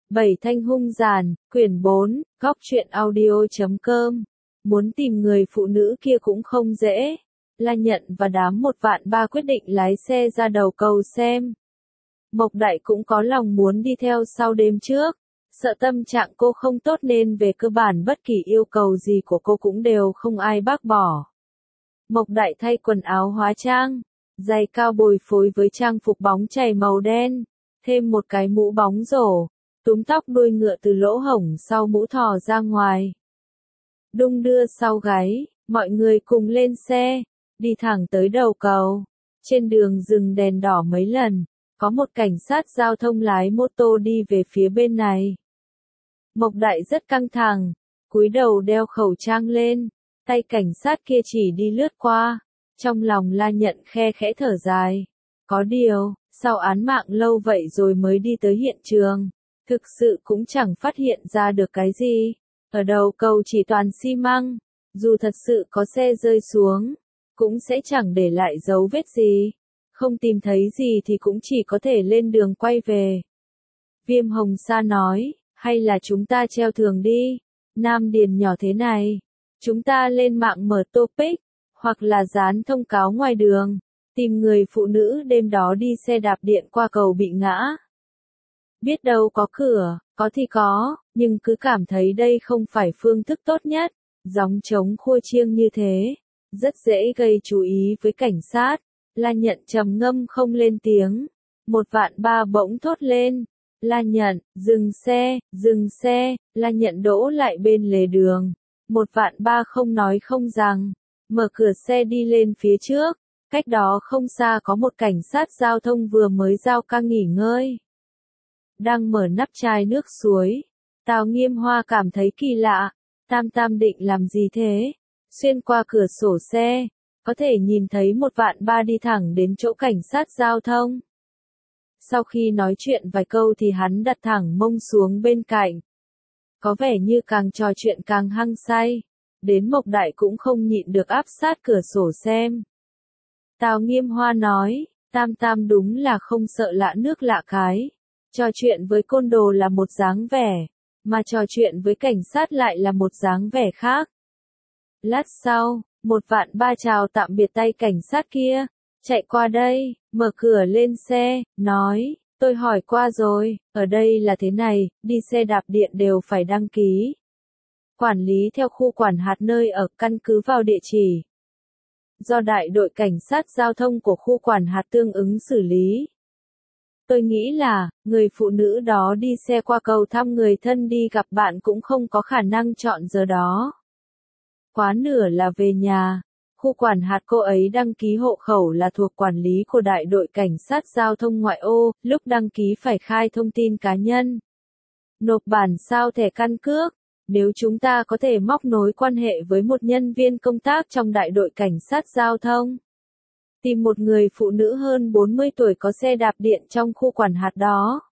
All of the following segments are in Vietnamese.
Bảy Thanh hung giàn, quyển 4, góc truyện audio.com. Muốn tìm người phụ nữ kia cũng không dễ. La Nhận và đám 1.300.000 quyết định lái xe ra đầu cầu xem. Mộc Đại cũng có lòng muốn đi theo sau đêm trước. Sợ tâm trạng cô không tốt nên về cơ bản bất kỳ yêu cầu gì của cô cũng đều không ai bác bỏ. Mộc Đại thay quần áo hóa trang, giày cao bồi phối với trang phục bóng chày màu đen, thêm một cái mũ bóng rổ, túm tóc đuôi ngựa từ lỗ hổng sau mũ thò ra ngoài. Đung đưa sau gáy, mọi người cùng lên xe, đi thẳng tới đầu cầu. Trên đường dừng đèn đỏ mấy lần, có một cảnh sát giao thông lái mô tô đi về phía bên này. Mộc Đại rất căng thẳng, cúi đầu đeo khẩu trang lên, tay cảnh sát kia chỉ đi lướt qua. Trong lòng La Nhận khe khẽ thở dài. Có điều, sau án mạng lâu vậy rồi mới đi tới hiện trường, thực sự cũng chẳng phát hiện ra được cái gì. Ở đầu cầu chỉ toàn xi măng, dù thật sự có xe rơi xuống, cũng sẽ chẳng để lại dấu vết gì. Không tìm thấy gì thì cũng chỉ có thể lên đường quay về. Viêm Hồng Sa nói, hay là chúng ta treo thưởng đi, Nam Điền nhỏ thế này. Chúng ta lên mạng mở topic, hoặc là dán thông cáo ngoài đường, tìm người phụ nữ đêm đó đi xe đạp điện qua cầu bị ngã. Biết đâu có cửa, có thì có, nhưng cứ cảm thấy đây không phải phương thức tốt nhất. Gióng trống khua chiêng như thế, rất dễ gây chú ý với cảnh sát. La Nhận trầm ngâm không lên tiếng. 1.300.000 bỗng thốt lên. La Nhận, dừng xe, La Nhận đỗ lại bên lề đường. 1.300.000 không nói không rằng, mở cửa xe đi lên phía trước. Cách đó không xa có một cảnh sát giao thông vừa mới giao ca nghỉ ngơi. Đang mở nắp chai nước suối. Tào Nghiêm Hoa cảm thấy kỳ lạ. Tam định làm gì thế? Xuyên qua cửa sổ xe, có thể nhìn thấy 1.300.000 đi thẳng đến chỗ cảnh sát giao thông. Sau khi nói chuyện vài câu thì hắn đặt thẳng mông xuống bên cạnh. Có vẻ như càng trò chuyện càng hăng say. Đến Mộc Đại cũng không nhịn được áp sát cửa sổ xem. Tào Nghiêm Hoa nói, Tam đúng là không sợ lạ nước lạ cái. Trò chuyện với côn đồ là một dáng vẻ, mà trò chuyện với cảnh sát lại là một dáng vẻ khác. Lát sau, 1.300.000 chào tạm biệt tay cảnh sát kia, chạy qua đây, mở cửa lên xe, nói, tôi hỏi qua rồi, ở đây là thế này, đi xe đạp điện đều phải đăng ký. Quản lý theo khu quản hạt nơi ở, căn cứ vào địa chỉ. Do đại đội cảnh sát giao thông của khu quản hạt tương ứng xử lý. Tôi nghĩ là, người phụ nữ đó đi xe qua cầu thăm người thân đi gặp bạn cũng không có khả năng chọn giờ đó. Quá nửa là về nhà. Khu quản hạt cô ấy đăng ký hộ khẩu là thuộc quản lý của đại đội cảnh sát giao thông ngoại ô, lúc đăng ký phải khai thông tin cá nhân. Nộp bản sao thẻ căn cước. Nếu chúng ta có thể móc nối quan hệ với một nhân viên công tác trong đại đội cảnh sát giao thông, tìm một người phụ nữ hơn 40 tuổi có xe đạp điện trong khu quản hạt đó,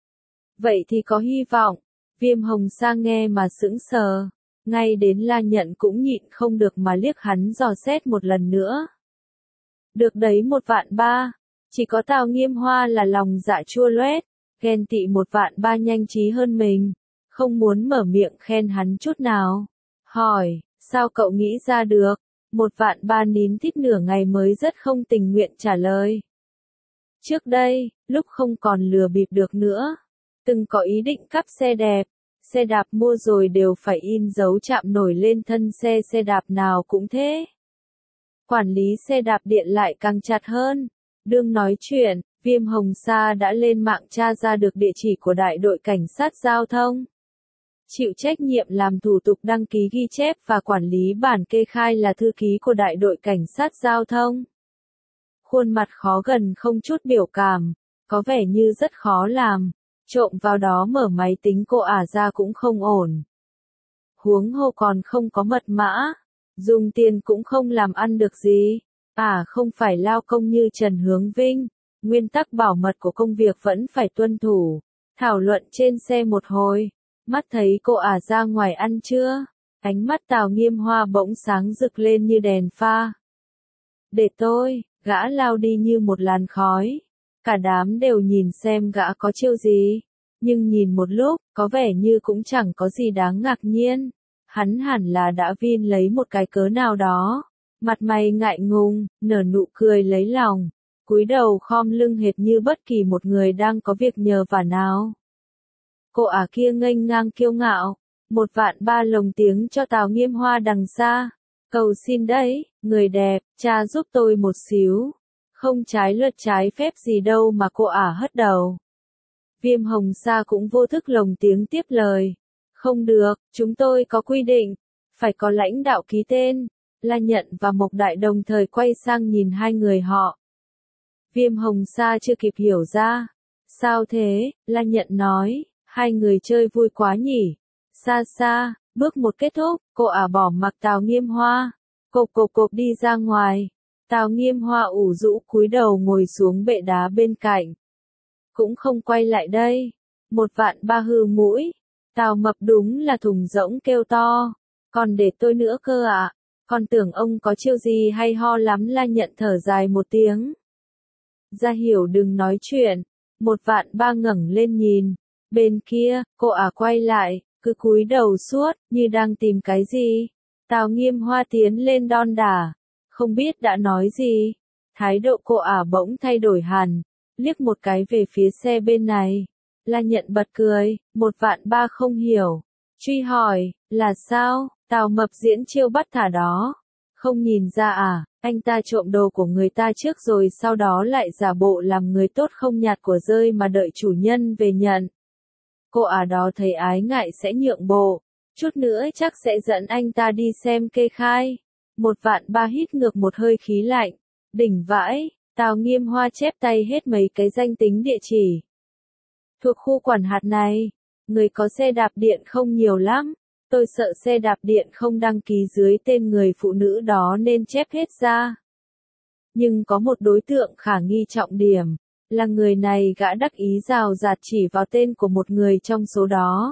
vậy thì có hy vọng. Viêm Hồng Sa nghe mà sững sờ, ngay đến La Nhận cũng nhịn không được mà liếc hắn dò xét một lần nữa. Được đấy 1.300.000, chỉ có Tào Nghiêm Hoa là lòng dạ chua loét, ghen tị 1.300.000 nhanh trí hơn mình, không muốn mở miệng khen hắn chút nào. Hỏi, sao cậu nghĩ ra được? 1.300.000 nín thít nửa ngày mới rất không tình nguyện trả lời. Trước đây, lúc không còn lừa bịp được nữa, từng có ý định cắp xe đẹp, xe đạp mua rồi đều phải in dấu chạm nổi lên thân xe, xe đạp nào cũng thế. Quản lý xe đạp điện lại càng chặt hơn. Đương nói chuyện, Viêm Hồng Sa đã lên mạng tra ra được địa chỉ của đại đội cảnh sát giao thông. Chịu trách nhiệm làm thủ tục đăng ký ghi chép và quản lý bản kê khai là thư ký của đại đội cảnh sát giao thông. Khuôn mặt khó gần không chút biểu cảm, có vẻ như rất khó làm, trộm vào đó mở máy tính cô ra cũng không ổn. Huống hồ còn không có mật mã, dùng tiền cũng không làm ăn được gì, không phải lao công như Trần Hướng Vinh, nguyên tắc bảo mật của công việc vẫn phải tuân thủ. Thảo luận trên xe một hồi. Mắt thấy cô ra ngoài ăn chưa? Ánh mắt Tào Nghiêm Hoa bỗng sáng rực lên như đèn pha. Để tôi, gã lao đi như một làn khói. Cả đám đều nhìn xem gã có chiêu gì. Nhưng nhìn một lúc, có vẻ như cũng chẳng có gì đáng ngạc nhiên. Hắn hẳn là đã vin lấy một cái cớ nào đó. Mặt mày ngại ngùng, nở nụ cười lấy lòng. Cúi đầu khom lưng hệt như bất kỳ một người đang có việc nhờ vả nào. Cô ả kia nghênh ngang kiêu ngạo. 1.300.000 lồng tiếng cho Tào Nghiêm Hoa đằng xa. Cầu xin đấy, người đẹp, cha giúp tôi một xíu. Không trái luật trái phép gì đâu mà cô ả hất đầu. Viêm Hồng Sa cũng vô thức lồng tiếng tiếp lời. Không được, chúng tôi có quy định. Phải có lãnh đạo ký tên. La Nhận và Mộc Đại đồng thời quay sang nhìn hai người họ. Viêm Hồng Sa chưa kịp hiểu ra. Sao thế, La Nhận nói, hai người chơi vui quá nhỉ. Xa xa, bước một kết thúc, cô ả bỏ mặc Tào Nghiêm Hoa. Cộp đi ra ngoài. Tào Nghiêm Hoa ủ rũ cúi đầu ngồi xuống bệ đá bên cạnh. Cũng không quay lại đây. 1.300.000 hừ mũi. Tào Mập đúng là thùng rỗng kêu to. Còn để tôi nữa cơ ạ. Con tưởng ông có chiêu gì hay ho lắm. La Nhận thở dài một tiếng. Ra hiểu đừng nói chuyện. 1.300.000 ngẩng lên nhìn. Bên kia, cô ả quay lại, cứ cúi đầu suốt, như đang tìm cái gì. Tào Nghiêm Hoa tiến lên đon đả. Không biết đã nói gì. Thái độ cô ả bỗng thay đổi hẳn. Liếc một cái về phía xe bên này. La Nhận bật cười. 1.300.000 không hiểu. Truy hỏi, là sao? Tào Mập diễn chiêu bắt thả đó. Không nhìn ra à, anh ta trộm đồ của người ta trước rồi sau đó lại giả bộ làm người tốt không nhặt của rơi mà đợi chủ nhân về nhận. Cô ả đó thấy ái ngại sẽ nhượng bộ. Chút nữa chắc sẽ dẫn anh ta đi xem kê khai. 1.300.000 hít ngược một hơi khí lạnh. Đỉnh vãi, Tào Nghiêm Hoa chép tay hết mấy cái danh tính địa chỉ. Thuộc khu quản hạt này, người có xe đạp điện không nhiều lắm. Tôi sợ xe đạp điện không đăng ký dưới tên người phụ nữ đó nên chép hết ra. Nhưng có một đối tượng khả nghi trọng điểm, là người này gã đắc ý rào rạt chỉ vào tên của một người trong số đó.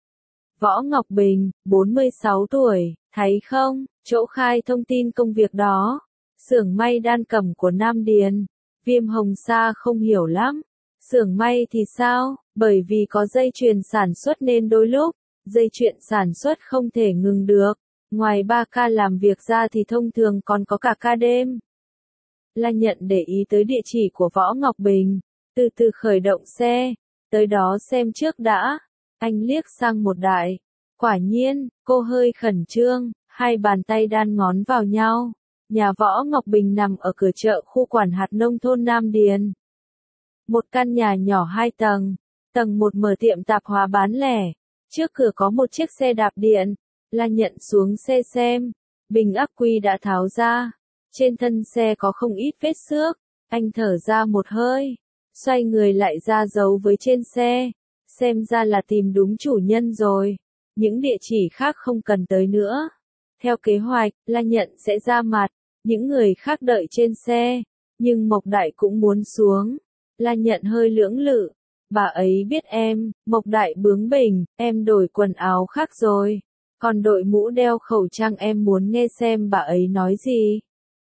Võ Ngọc Bình, 46 tuổi, thấy không, chỗ khai thông tin công việc đó. Xưởng may đan cẩm của Nam Điền. Viêm Hồng Sa không hiểu lắm. Xưởng may thì sao, bởi vì có dây chuyền sản xuất nên đôi lúc, dây chuyền sản xuất không thể ngừng được. Ngoài 3 ca làm việc ra thì thông thường còn có cả ca đêm. La Nhận để ý tới địa chỉ của Võ Ngọc Bình. Từ từ khởi động xe. Tới đó xem trước đã. Anh liếc sang một đại. Quả nhiên, cô hơi khẩn trương. Hai bàn tay đan ngón vào nhau. Nhà Võ Ngọc Bình nằm ở cửa chợ khu quản hạt nông thôn Nam Điền. Một căn nhà nhỏ 2 tầng. Tầng 1 mở tiệm tạp hóa bán lẻ. Trước cửa có một chiếc xe đạp điện. La Nhận xuống xe xem. Bình ắc quy đã tháo ra. Trên thân xe có không ít vết xước. Anh thở ra một hơi. Xoay người lại ra dấu với trên xe. Xem ra là tìm đúng chủ nhân rồi. Những địa chỉ khác không cần tới nữa. Theo kế hoạch, La Nhận sẽ ra mặt. Những người khác đợi trên xe. Nhưng Mộc Đại cũng muốn xuống. La Nhận hơi lưỡng lự. Bà ấy biết em. Mộc Đại bướng bỉnh. Em đổi quần áo khác rồi. Còn đội mũ đeo khẩu trang em muốn nghe xem bà ấy nói gì.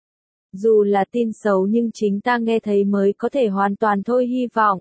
Dù là tin xấu nhưng chính ta nghe thấy mới có thể hoàn toàn thôi hy vọng.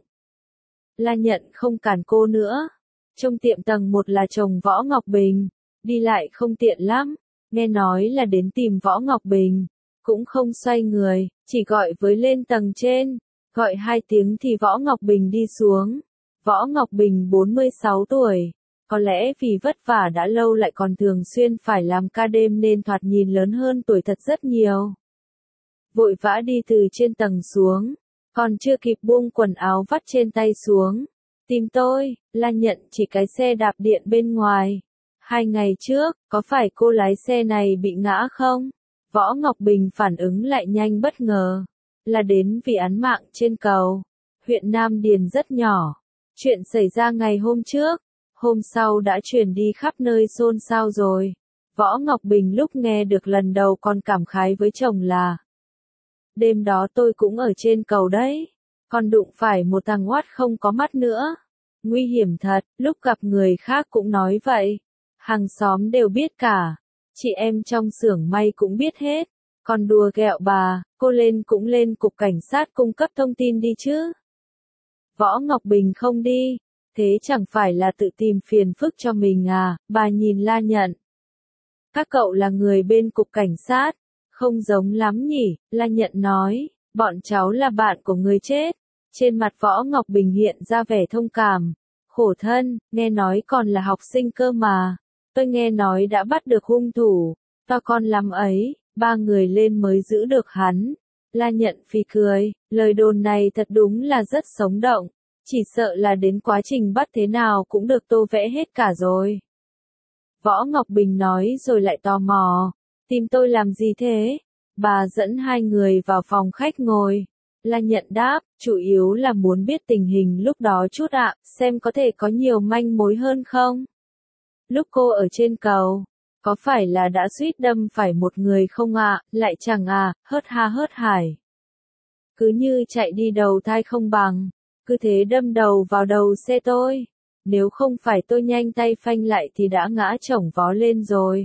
La Nhận không cản cô nữa. Trong tiệm tầng 1 là chồng Võ Ngọc Bình. Đi lại không tiện lắm. Nghe nói là đến tìm Võ Ngọc Bình. Cũng không xoay người, chỉ gọi với lên tầng trên. Gọi 2 tiếng thì Võ Ngọc Bình đi xuống. Võ Ngọc Bình 46 tuổi. Có lẽ vì vất vả đã lâu lại còn thường xuyên phải làm ca đêm nên thoạt nhìn lớn hơn tuổi thật rất nhiều. Vội vã đi từ trên tầng xuống. Còn chưa kịp buông quần áo vắt trên tay xuống. Tìm tôi, La Nhận chỉ cái xe đạp điện bên ngoài. 2 ngày trước, có phải cô lái xe này bị ngã không? Võ Ngọc Bình phản ứng lại nhanh bất ngờ. Là đến vì án mạng trên cầu. Huyện Nam Điền rất nhỏ. Chuyện xảy ra ngày hôm trước. Hôm sau đã truyền đi khắp nơi xôn xao rồi. Võ Ngọc Bình lúc nghe được lần đầu còn cảm khái với chồng là. Đêm đó tôi cũng ở trên cầu đấy. Còn đụng phải một thằng oát không có mắt nữa. Nguy hiểm thật, lúc gặp người khác cũng nói vậy. Hàng xóm đều biết cả. Chị em trong xưởng may cũng biết hết. Còn đùa ghẹo bà, cô lên cũng lên cục cảnh sát cung cấp thông tin đi chứ. Võ Ngọc Bình không đi. Thế chẳng phải là tự tìm phiền phức cho mình à, bà nhìn La Nhận. Các cậu là người bên cục cảnh sát, không giống lắm nhỉ, La Nhận nói, bọn cháu là bạn của người chết. Trên mặt Võ Ngọc Bình hiện ra vẻ thông cảm, khổ thân, nghe nói còn là học sinh cơ mà. Tôi nghe nói đã bắt được hung thủ, to con lắm ấy, 3 người lên mới giữ được hắn. La Nhận phì cười, lời đồn này thật đúng là rất sống động, chỉ sợ là đến quá trình bắt thế nào cũng được tô vẽ hết cả rồi. Võ Ngọc Bình nói rồi lại tò mò, tìm tôi làm gì thế? Bà dẫn 2 người vào phòng khách ngồi. La Nhận đáp, chủ yếu là muốn biết tình hình lúc đó chút ạ, xem có thể có nhiều manh mối hơn không? Lúc cô ở trên cầu, có phải là đã suýt đâm phải một người không ạ, lại chẳng à, hớt ha hớt hải. Cứ như chạy đi đầu thai không bằng, cứ thế đâm đầu vào đầu xe tôi. Nếu không phải tôi nhanh tay phanh lại thì đã ngã chổng vó lên rồi.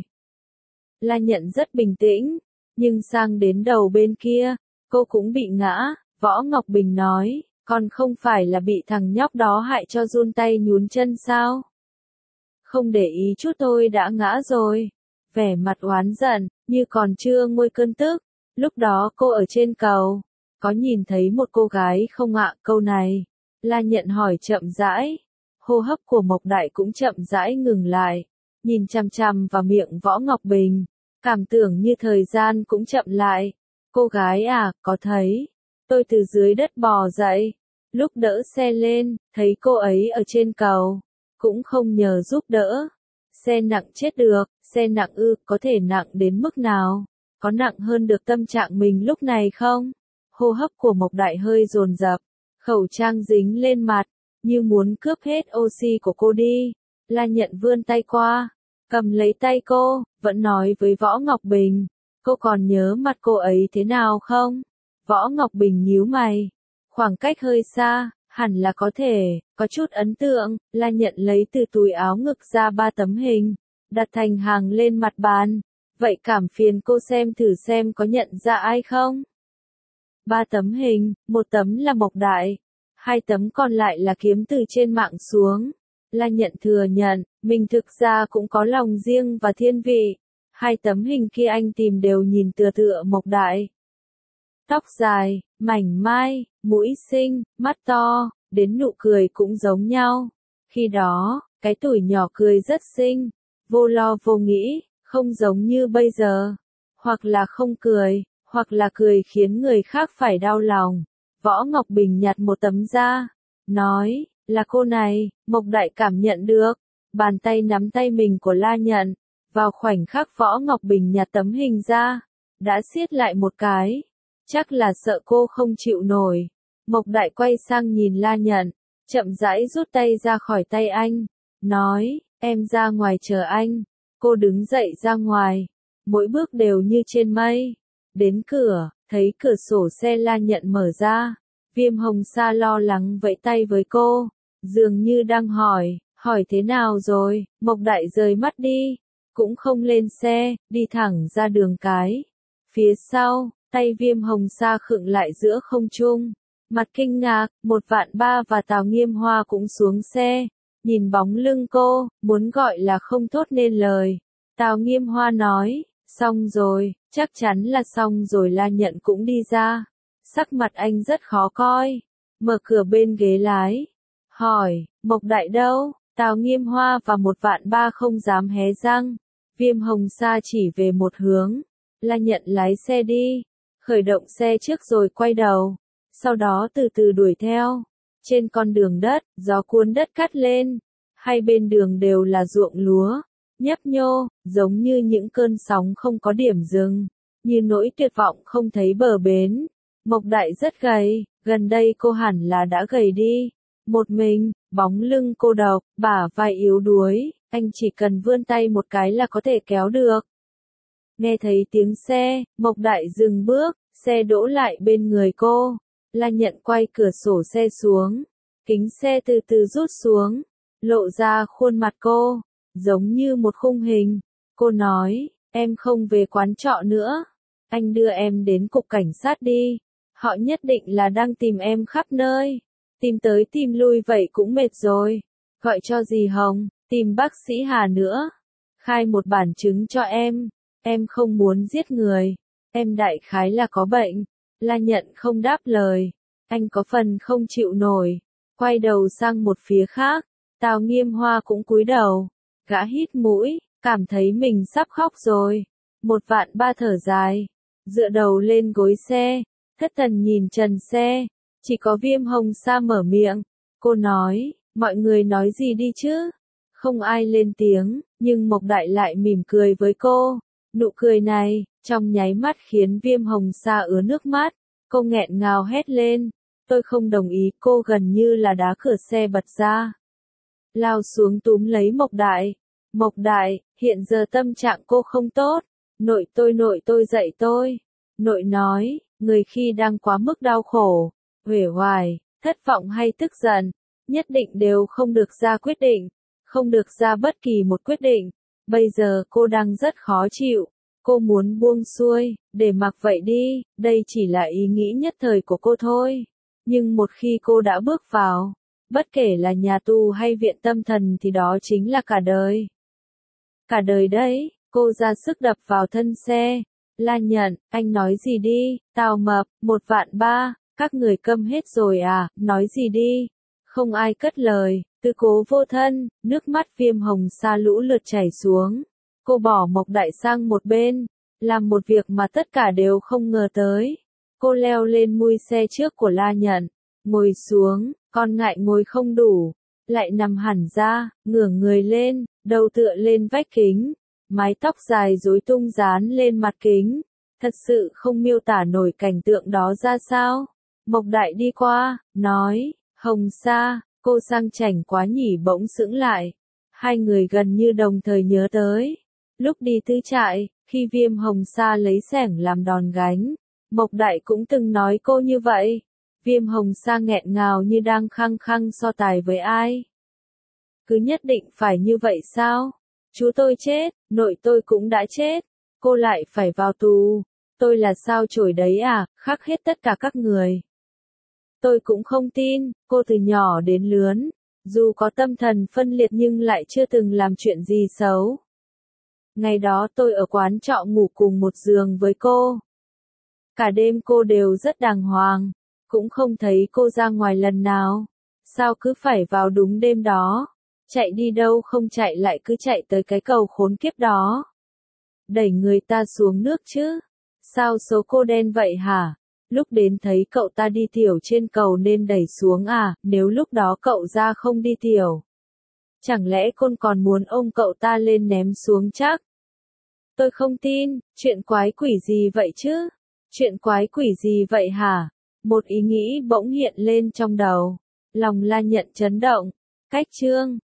La Nhận rất bình tĩnh, nhưng sang đến đầu bên kia, cô cũng bị ngã. Võ Ngọc Bình nói, còn không phải là bị thằng nhóc đó hại cho run tay nhún chân sao? Không để ý chút tôi đã ngã rồi. Vẻ mặt oán giận, như còn chưa nguôi cơn tức. Lúc đó cô ở trên cầu, có nhìn thấy một cô gái không ạ? Câu này, La Nhận hỏi chậm rãi. Hô hấp của Mộc Đại cũng chậm rãi ngừng lại, nhìn chằm chằm vào miệng Võ Ngọc Bình, cảm tưởng như thời gian cũng chậm lại. Cô gái à, có thấy? Tôi từ dưới đất bò dậy, lúc đỡ xe lên, thấy cô ấy ở trên cầu, cũng không nhờ giúp đỡ. Xe nặng chết được, xe nặng ư, có thể nặng đến mức nào? Có nặng hơn được tâm trạng mình lúc này không? Hô hấp của Mộc Đại hơi dồn dập, khẩu trang dính lên mặt, như muốn cướp hết oxy của cô đi. La Nhận vươn tay qua, cầm lấy tay cô, vẫn nói với Võ Ngọc Bình, cô còn nhớ mặt cô ấy thế nào không? Võ Ngọc Bình nhíu mày, khoảng cách hơi xa, hẳn là có thể, có chút ấn tượng. La Nhận lấy từ túi áo ngực ra 3 tấm hình, đặt thành hàng lên mặt bàn. Vậy cảm phiền cô xem thử xem có nhận ra ai không? 3 tấm hình, một tấm là Mộc Đại, 2 tấm còn lại là kiếm từ trên mạng xuống. La Nhận thừa nhận, mình thực ra cũng có lòng riêng và thiên vị. 2 tấm hình kia anh tìm đều nhìn tựa tựa Mộc Đại. Tóc dài, mảnh mai, mũi xinh, mắt to, đến nụ cười cũng giống nhau. Khi đó, cái tuổi nhỏ cười rất xinh, vô lo vô nghĩ, không giống như bây giờ. Hoặc là không cười, hoặc là cười khiến người khác phải đau lòng. Võ Ngọc Bình nhặt một tấm ra, nói, là cô này. Mộc Đại cảm nhận được, bàn tay nắm tay mình của La Nhận. Vào khoảnh khắc Võ Ngọc Bình nhặt tấm hình ra, đã siết lại một cái. Chắc là sợ cô không chịu nổi. Mộc Đại quay sang nhìn La Nhận, chậm rãi rút tay ra khỏi tay anh, nói, em ra ngoài chờ anh. Cô đứng dậy ra ngoài, mỗi bước đều như trên mây. Đến cửa, thấy cửa sổ xe La Nhận mở ra, Viêm Hồng Sa lo lắng vẫy tay với cô, dường như đang hỏi thế nào rồi? Mộc Đại rời mắt đi, cũng không lên xe, đi thẳng ra đường cái. Phía sau, tay Viêm Hồng Sa khựng lại giữa không trung, mặt kinh ngạc. 1vạn3 và Tào Nghiêm Hoa cũng xuống xe, nhìn bóng lưng cô, muốn gọi là không thốt nên lời. Tào Nghiêm Hoa nói, xong rồi, chắc chắn là xong rồi. La Nhận cũng đi ra, sắc mặt anh rất khó coi, mở cửa bên ghế lái, hỏi, Mộc Đại đâu? Tào Nghiêm Hoa và 1vạn3 không dám hé răng. Viêm Hồng Sa chỉ về một hướng, La Nhận lái xe đi, khởi động xe trước rồi quay đầu, sau đó từ từ đuổi theo. Trên con đường đất, gió cuốn đất cắt lên, hai bên đường đều là ruộng lúa, nhấp nhô, giống như những cơn sóng không có điểm dừng, như nỗi tuyệt vọng không thấy bờ bến. Mộc Đại rất gầy, gần đây cô hẳn là đã gầy đi. Một mình, bóng lưng cô độc, bả vai yếu đuối, anh chỉ cần vươn tay một cái là có thể kéo được. Nghe thấy tiếng xe, Mộc Đại dừng bước, xe đỗ lại bên người cô. La Nhận quay cửa sổ xe xuống, kính xe từ từ rút xuống, lộ ra khuôn mặt cô, giống như một khung hình. Cô nói, em không về quán trọ nữa, anh đưa em đến cục cảnh sát đi, họ nhất định là đang tìm em khắp nơi, tìm tới tìm lui vậy cũng mệt rồi. Gọi cho dì Hồng, tìm bác sĩ Hà nữa. Khai một bản chứng cho em không muốn giết người. Em đại khái là có bệnh. La Nhận không đáp lời. Anh có phần không chịu nổi. Quay đầu sang một phía khác. Tào Nghiêm Hoa cũng cúi đầu. Gã hít mũi, cảm thấy mình sắp khóc rồi. 1.300.000 thở dài. Dựa đầu lên gối xe. Thất thần nhìn trần xe. Chỉ có Viêm Hồng Sa mở miệng. Cô nói, mọi người nói gì đi chứ? Không ai lên tiếng, nhưng Mộc Đại lại mỉm cười với cô. Nụ cười này, trong nháy mắt khiến Viêm Hồng Sa ứa nước mắt. Cô nghẹn ngào hét lên. Tôi không đồng ý, cô gần như là đá cửa xe bật ra. Lao xuống túm lấy Mộc Đại. Mộc Đại, hiện giờ tâm trạng cô không tốt. Nội tôi dạy tôi. Nội nói, người khi đang quá mức đau khổ, uể oải, thất vọng hay tức giận, nhất định đều không được ra quyết định, không được ra bất kỳ một quyết định. Bây giờ cô đang rất khó chịu, cô muốn buông xuôi, để mặc vậy đi, đây chỉ là ý nghĩ nhất thời của cô thôi. Nhưng một khi cô đã bước vào, bất kể là nhà tù hay viện tâm thần thì đó chính là cả đời. Cả đời đấy, cô ra sức đập vào thân xe. La Nhận, anh nói gì đi, Tào Mập, 1.300.000, các người câm hết rồi à, nói gì đi. Không ai cất lời, Tư Cố vô thân, nước mắt Viêm Hồng Sa lũ lượt chảy xuống. Cô bỏ Mộc Đại sang một bên, làm một việc mà tất cả đều không ngờ tới. Cô leo lên mui xe trước của La Nhận, ngồi xuống, còn ngại ngồi không đủ, lại nằm hẳn ra, ngửa người lên, đầu tựa lên vách kính. Mái tóc dài rối tung dán lên mặt kính, thật sự không miêu tả nổi cảnh tượng đó ra sao. Mộc Đại đi qua, nói, Hồng Sa, cô sang chảnh quá nhỉ, bỗng sững lại. Hai người gần như đồng thời nhớ tới. Lúc đi tư trại, khi Viêm Hồng Sa lấy xẻng làm đòn gánh, Mộc Đại cũng từng nói cô như vậy. Viêm Hồng Sa nghẹn ngào như đang khăng khăng so tài với ai. Cứ nhất định phải như vậy sao? Chú tôi chết, nội tôi cũng đã chết, cô lại phải vào tù. Tôi là sao chổi đấy à, khác hết tất cả các người. Tôi cũng không tin, cô từ nhỏ đến lớn, dù có tâm thần phân liệt nhưng lại chưa từng làm chuyện gì xấu. Ngày đó tôi ở quán trọ ngủ cùng một giường với cô. Cả đêm cô đều rất đàng hoàng, cũng không thấy cô ra ngoài lần nào. Sao cứ phải vào đúng đêm đó? Chạy đi đâu không chạy lại cứ chạy tới cái cầu khốn kiếp đó. Đẩy người ta xuống nước chứ. Sao số cô đen vậy hả? Lúc đến thấy cậu ta đi tiểu trên cầu nên đẩy xuống à, nếu lúc đó cậu ra không đi tiểu. Chẳng lẽ con còn muốn ôm cậu ta lên ném xuống chắc? Tôi không tin, chuyện quái quỷ gì vậy chứ? Chuyện quái quỷ gì vậy hả? Một ý nghĩ bỗng hiện lên trong đầu. Lòng La Nhận chấn động. Cách chương